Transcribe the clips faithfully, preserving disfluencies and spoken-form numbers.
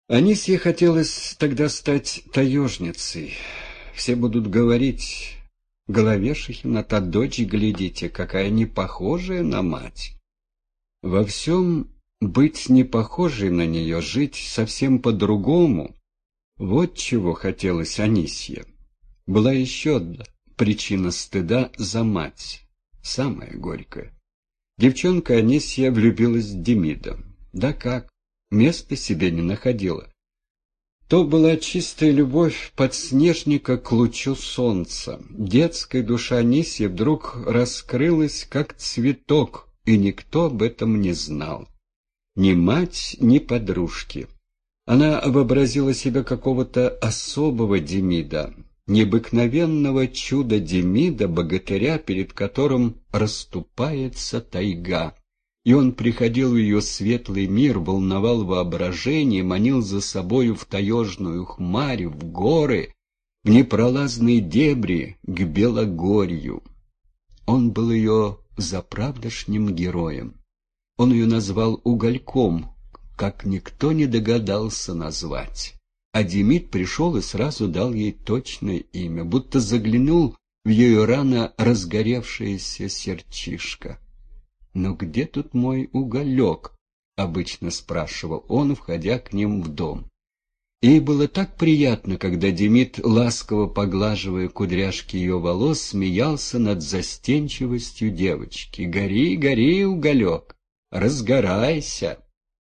Анисье хотелось тогда стать таежницей. Все будут говорить: Головешихина, та дочь, глядите, какая не похожая на мать. Во всем быть не похожей на нее, жить совсем по-другому — вот чего хотелось Анисье. Была еще одна причина стыда за мать, самая горькая. Девчонка Анисья влюбилась в Демида. Да как, места себе не находила. То была чистая любовь подснежника к лучу солнца. Детская душа Анисьи вдруг раскрылась, как цветок, и никто об этом не знал. Ни мать, ни подружки. Она вообразила себя какого-то особого Демида, необыкновенного чуда Демида, богатыря, перед которым расступается тайга. И он приходил в ее светлый мир, волновал воображение, манил за собою в таежную хмарь, в горы, в непролазные дебри, к Белогорью. Он был ее заправдошним героем. Он ее назвал угольком, как никто не догадался назвать. А Демид пришел и сразу дал ей точное имя, будто заглянул в ее рано разгоревшееся сердчишко. «Но где тут мой уголек?» — обычно спрашивал он, входя к ним в дом. Ей было так приятно, когда Демид, ласково поглаживая кудряшки ее волос, смеялся над застенчивостью девочки. «Гори, гори, уголек, разгорайся!»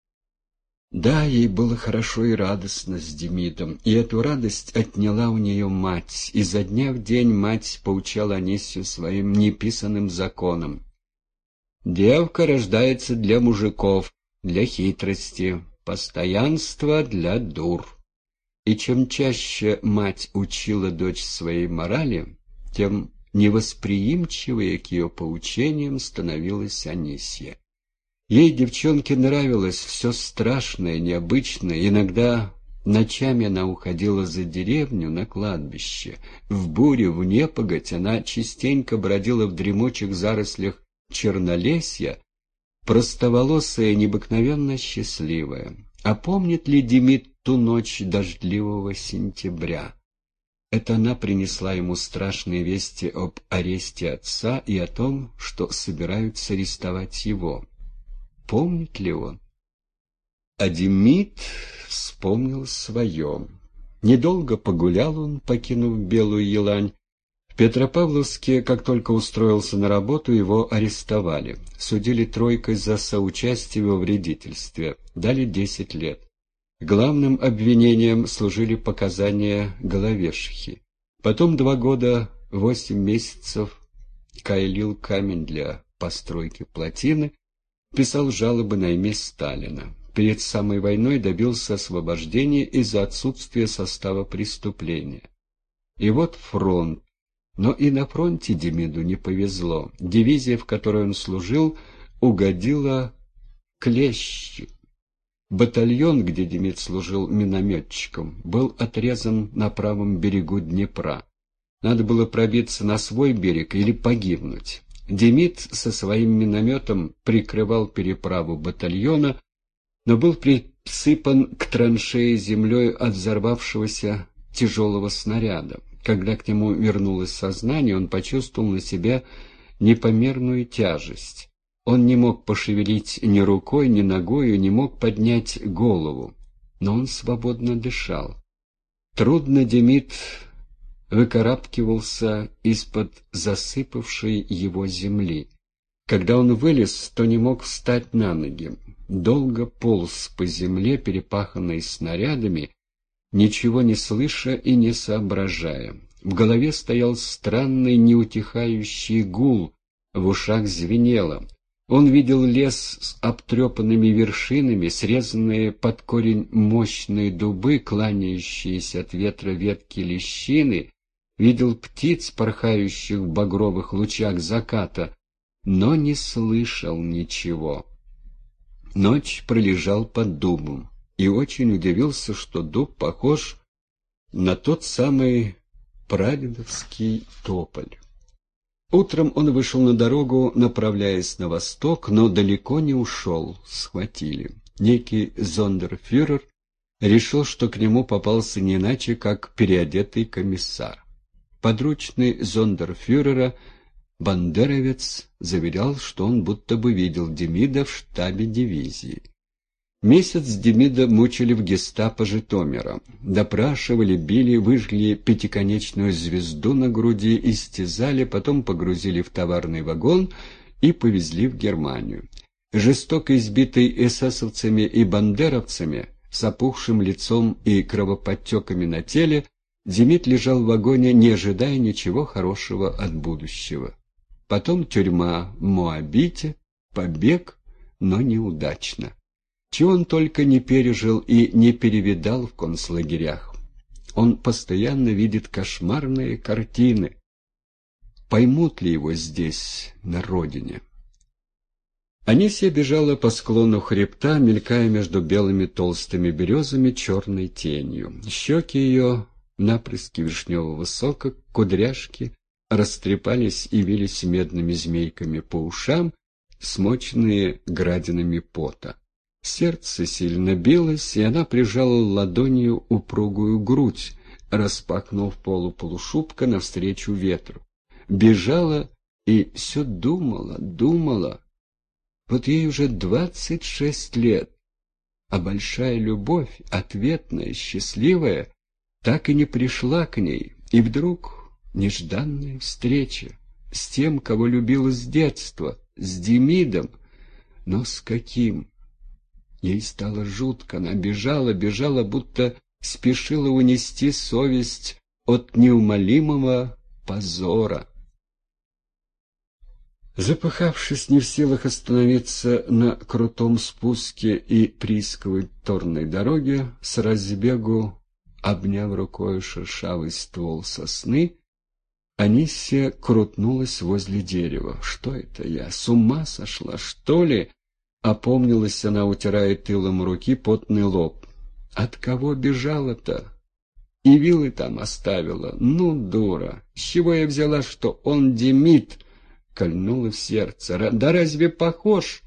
Да, ей было хорошо и радостно с Демидом, и эту радость отняла у нее мать. Изо дня в день мать поучала Анисью своим неписанным законам. Девка рождается для мужиков, для хитрости, постоянства для дур. И чем чаще мать учила дочь своей морали, тем невосприимчивее к ее поучениям становилась Анисья. Ей, девчонке, нравилось все страшное, необычное. Иногда ночами она уходила за деревню на кладбище. В бурю, в непогодь она частенько бродила в дремучих зарослях чернолесья, простоволосая, необыкновенно счастливая. А помнит ли Демид ту ночь дождливого сентября? Это она принесла ему страшные вести об аресте отца и о том, что собираются арестовать его. Помнит ли он? А Демид вспомнил свое. Недолго погулял он, покинув Белую Елань. В Петропавловске, как только устроился на работу, его арестовали. Судили тройкой за соучастие во вредительстве. Дали десять лет. Главным обвинением служили показания Головешихи. Потом два года, восемь месяцев кайлил камень для постройки плотины, писал жалобы на имя Сталина. Перед самой войной добился освобождения из-за отсутствия состава преступления. И вот фронт. Но и на фронте Демиду не повезло. Дивизия, в которой он служил, угодила клещу. Батальон, где Демид служил минометчиком, был отрезан на правом берегу Днепра. Надо было пробиться на свой берег или погибнуть. Демид со своим минометом прикрывал переправу батальона, но был присыпан к траншее землей от взорвавшегося тяжелого снаряда. Когда к нему вернулось сознание, он почувствовал на себе непомерную тяжесть. Он не мог пошевелить ни рукой, ни ногою, не мог поднять голову, но он свободно дышал. Трудно Демид выкарабкивался из-под засыпавшей его земли. Когда он вылез, то не мог встать на ноги. Долго полз по земле, перепаханной снарядами, ничего не слыша и не соображая. В голове стоял странный неутихающий гул, в ушах звенело. Он видел лес с обтрепанными вершинами, срезанные под корень мощные дубы, кланяющиеся от ветра ветки лещины, видел птиц, порхающих в багровых лучах заката, но не слышал ничего. Ночь пролежал под дубом и очень удивился, что дуб похож на тот самый прадедовский тополь. Утром он вышел на дорогу, направляясь на восток, но далеко не ушел, схватили. Некий зондерфюрер решил, что к нему попался не иначе, как переодетый комиссар. Подручный зондерфюрера бандеровец заверял, что он будто бы видел Демида в штабе дивизии. Месяц Демида мучили в гестапо Житомира. Допрашивали, били, выжгли пятиконечную звезду на груди, истязали, потом погрузили в товарный вагон и повезли в Германию. Жестоко избитый эсэсовцами и бандеровцами, с опухшим лицом и кровоподтеками на теле, Демид лежал в вагоне, не ожидая ничего хорошего от будущего. Потом тюрьма в Моабите, побег, но неудачно. Чего он только не пережил и не перевидал в концлагерях. Он постоянно видит кошмарные картины. Поймут ли его здесь, на родине? Анисия бежала по склону хребта, мелькая между белыми толстыми березами черной тенью. Щеки ее, напрыски вишневого сока, кудряшки, растрепались и вились медными змейками по ушам, смоченные градинами пота. Сердце сильно билось, и она прижала ладонью упругую грудь, распахнув полу полушубка навстречу ветру. Бежала и все думала, думала. Вот ей уже двадцать шесть лет, а большая любовь, ответная, счастливая, так и не пришла к ней, и вдруг нежданная встреча с тем, кого любила с детства, с Демидом, но с каким? Ей стало жутко, она бежала, бежала, будто спешила унести совесть от неумолимого позора. Запыхавшись, не в силах остановиться на крутом спуске и приисковой торной дороге, с разбегу, обняв рукой шершавый ствол сосны, Анисия крутнулась возле дерева. «Что это я? С ума сошла, что ли?» Опомнилась она, утирая тылом руки потный лоб. «От кого бежала-то? И вилы там оставила. Ну, дура! С чего я взяла, что он Демид?» Кольнуло в сердце. «Да разве похож?»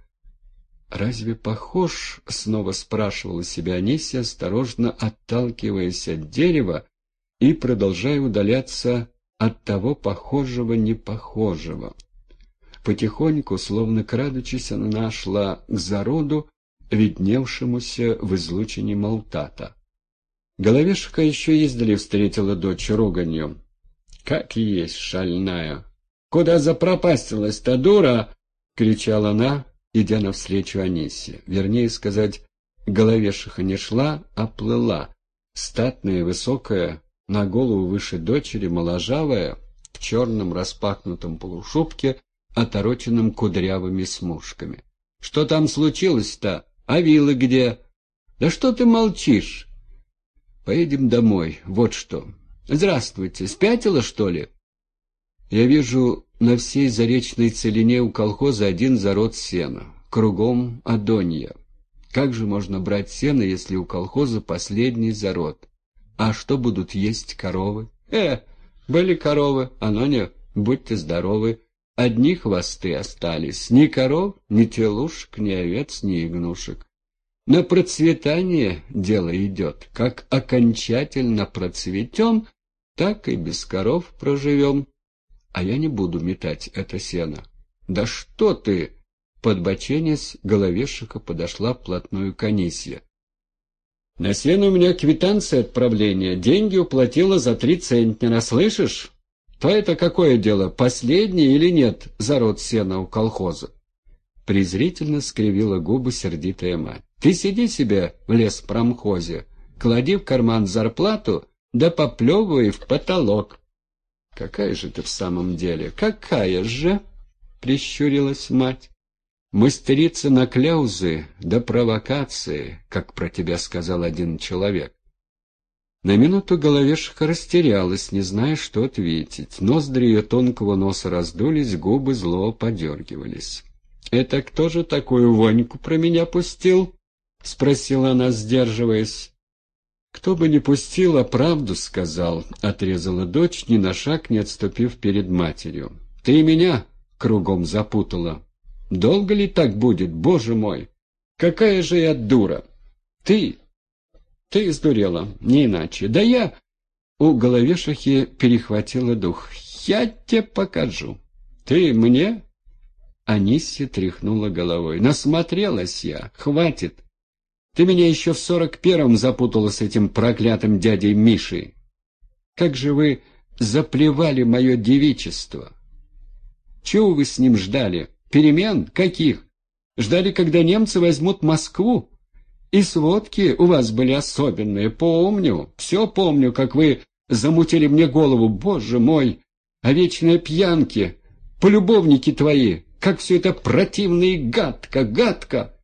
«Разве похож?» — снова спрашивала себя Анисия, осторожно отталкиваясь от дерева и продолжая удаляться от того похожего-непохожего. Потихоньку, словно крадучись, она шла к зароду, видневшемуся в излучине Малтата. Головешка еще издали встретила дочь руганью. «Как есть шальная! Куда запропастилась-то, дура?» — кричала она, идя навстречу Анисе. Вернее сказать, Головешиха не шла, а плыла. Статная, высокая, на голову выше дочери, моложавая, в черном распахнутом полушубке, отороченном кудрявыми смушками. «Что там случилось-то? А вилы где? Да что ты молчишь? Поедем домой, вот что. Здравствуйте, спятила, что ли? Я вижу, на всей заречной целине у колхоза один зарод сена, кругом адонья. Как же можно брать сено, если у колхоза последний зарод? А что будут есть коровы? Э, были коровы, а но не, будьте здоровы. Одни хвосты остались, ни коров, ни телушек, ни овец, ни ягнушек. На процветание дело идет. Как окончательно процветем, так и без коров проживем. А я не буду метать это сено». «Да что ты!» Подбоченясь, Головешиха подошла вплотную к Анисье. «На сено у меня квитанция отправления. Деньги уплатила за три центнера, слышишь? То это какое дело, последний или нет зарод сена у колхоза?» Презрительно скривила губы сердитая мать. «Ты сиди себе в леспромхозе, клади в карман зарплату, да поплевывай в потолок». «Какая же ты в самом деле? Какая же?» — прищурилась мать. «Мастерица на кляузы да провокации, как про тебя сказал один человек». На минуту Головешиха растерялась, не зная, что ответить. Ноздри ее тонкого носа раздулись, губы зло подергивались. «Это кто же такую воньку про меня пустил?» — спросила она, сдерживаясь. «Кто бы ни пустил, а правду сказал», — отрезала дочь, ни на шаг не отступив перед матерью. «Ты меня кругом запутала. Долго ли так будет, боже мой? Какая же я дура! Ты, Ты сдурела, не иначе. Да я... У Головешихи перехватило дух. Я тебе покажу. Ты мне? Анисья тряхнула головой. Насмотрелась я, хватит. Ты меня еще в сорок первом запутала с этим проклятым дядей Мишей. Как же вы заплевали мое девичество. Чего вы с ним ждали? Перемен? Каких? Ждали, когда немцы возьмут Москву? И сводки у вас были особенные, помню. Все помню, как вы замутили мне голову. Боже мой, а вечные пьянки, полюбовники твои, как все это противно и гадко, гадко.